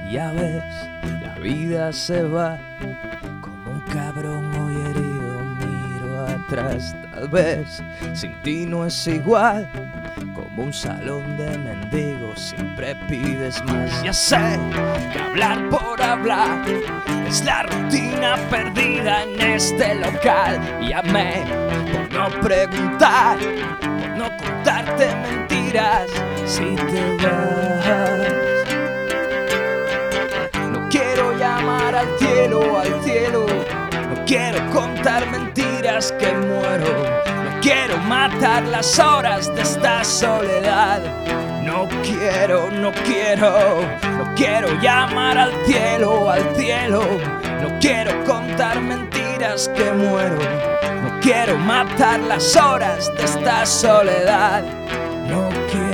Ya ves, la vida se va como un cabrón hoy herido. Miro atrás, tal vez sin ti no es igual. Como un salón de mendigos siempre pides más. Ya sé que hablar por hablar es la rutina perdida en este local. Llamé por no preguntar, por no contarte mentiras. Si te vas, no quiero llamar al cielo, no quiero contar mentiras que muero. No quiero matar las horas de esta soledad. No quiero llamar al cielo. No quiero contar mentiras que muero. No quiero matar las horas de esta soledad. No quiero.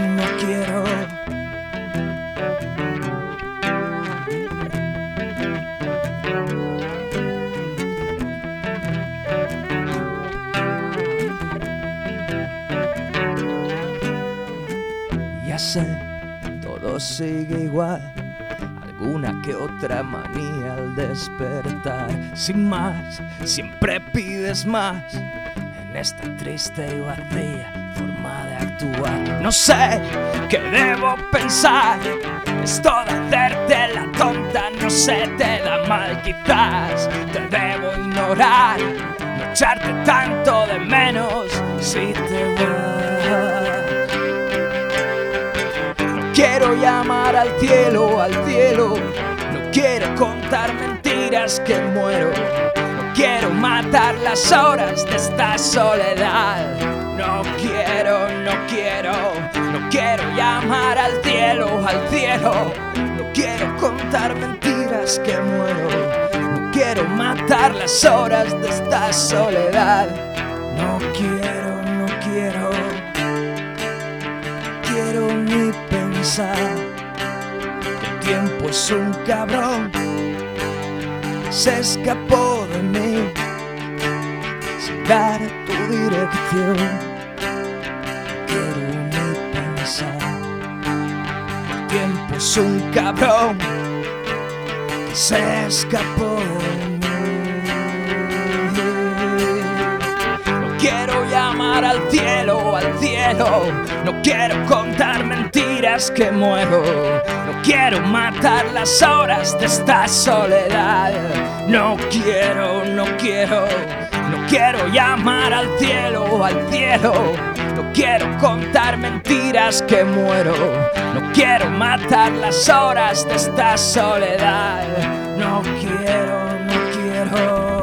Ya sé, todo sigue igual, alguna que otra manía al despertar. Sin más, siempre pides más, en esta triste y vacía forma de actuar. No sé qué debo pensar, esto de hacerte la tonta no se te da mal. Quizás te debo ignorar, no echarte tanto de menos si te vas. Quiero llamar al cielo, no quiero contar mentiras que muero. No quiero matar las horas de esta soledad. No quiero llamar al cielo. No quiero contar mentiras que muero. No quiero matar las horas de esta soledad. No quiero ni pensar que el tiempo es un cabrón, se escapó de mí sin dar tu dirección. No quiero ni pensar que el tiempo es un cabrón que se escapó de mí. No quiero llamar al cielo. No quiero contar mentiras que muero. No quiero matar las horas de esta soledad. No quiero llamar al cielo. No quiero contar mentiras que muero. No quiero matar las horas de esta soledad. No quiero